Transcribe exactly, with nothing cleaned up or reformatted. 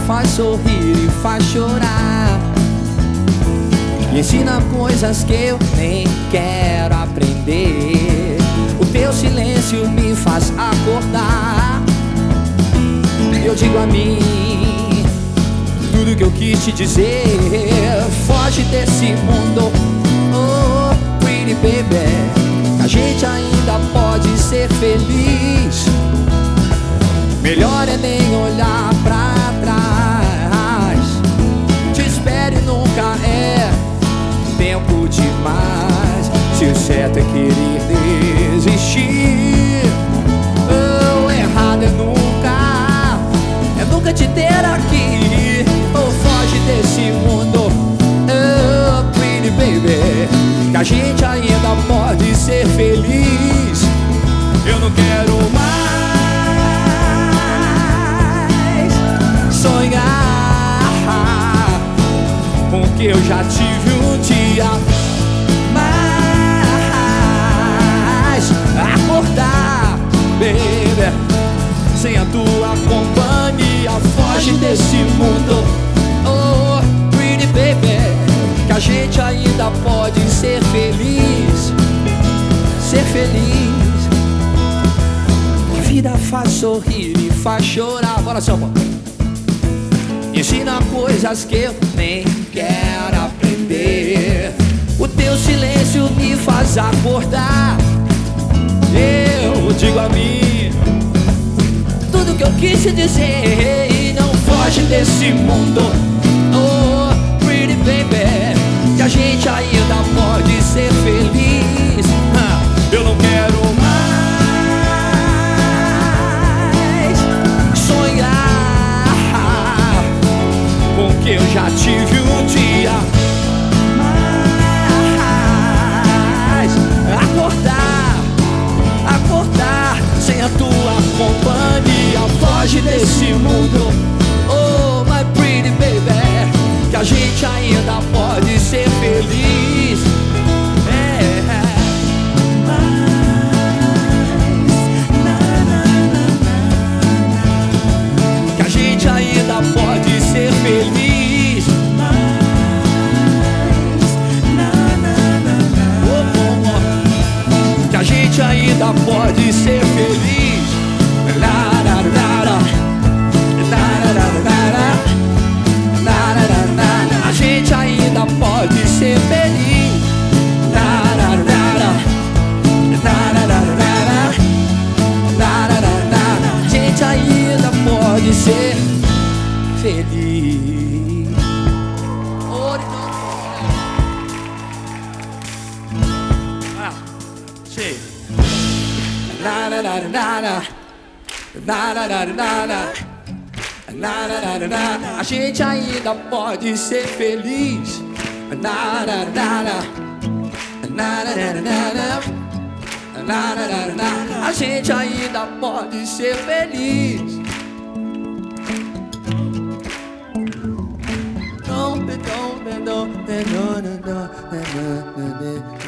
faz sorrir e faz chorar, e ensina coisas que eu nem quero aprender. O teu silêncio me faz acordar. Eu digo a mim tudo que eu quis te dizer. Foge desse mundo, oh pretty baby, a gente ainda pode ser feliz. Melhor é nem olhar pra trás. Te espere, nunca é tempo demais. Se o certo é querer desistir, oh, errado é nunca, é nunca te ter aqui. Oh, foge desse mundo, oh pretty baby, que a gente ainda pode ser feliz. Eu não quero mais sonhar com o que eu já tive um dia, mas acordar, baby, sem a tua companhia. Foge desse mundo, oh pretty baby, que a gente ainda pode ser feliz. Ser feliz. A vida faz sorrir e faz chorar. Bora, samba. Ensina coisas que eu nem quero aprender. O teu silêncio me faz acordar. Eu digo a mim tudo que eu quis te dizer. E não foge desse mundo, oh pretty baby, que a gente ainda pode ser feliz. Eu não quero mais sonhar com o que eu já tive um dia, mas acordar, acordar sem a tua companhia. Foge desse mundo, oh my pretty baby, que a gente ainda pode ser feliz. É. Que a gente ainda pode ser feliz. Oh, oh, oh. Que a gente ainda pode ser feliz. La, la, la, la. La, la, la, la, la. La, la, la, la, la. A gente ainda pode ser feliz. La, la, la, la. La, la, la, la, la. La, la, la, la. A gente ainda pode ser feliz. Oh, ah, sim. La, la, la, la, la. La, la, la, la, la. Na, na, na, na, na. A gente ainda pode ser feliz. Na, na, na, na. Na, na, na, na, na. Na, na, na, na. A gente ainda pode ser feliz. Don't be, don't be, don't be, no, no, no, no, no, no, no.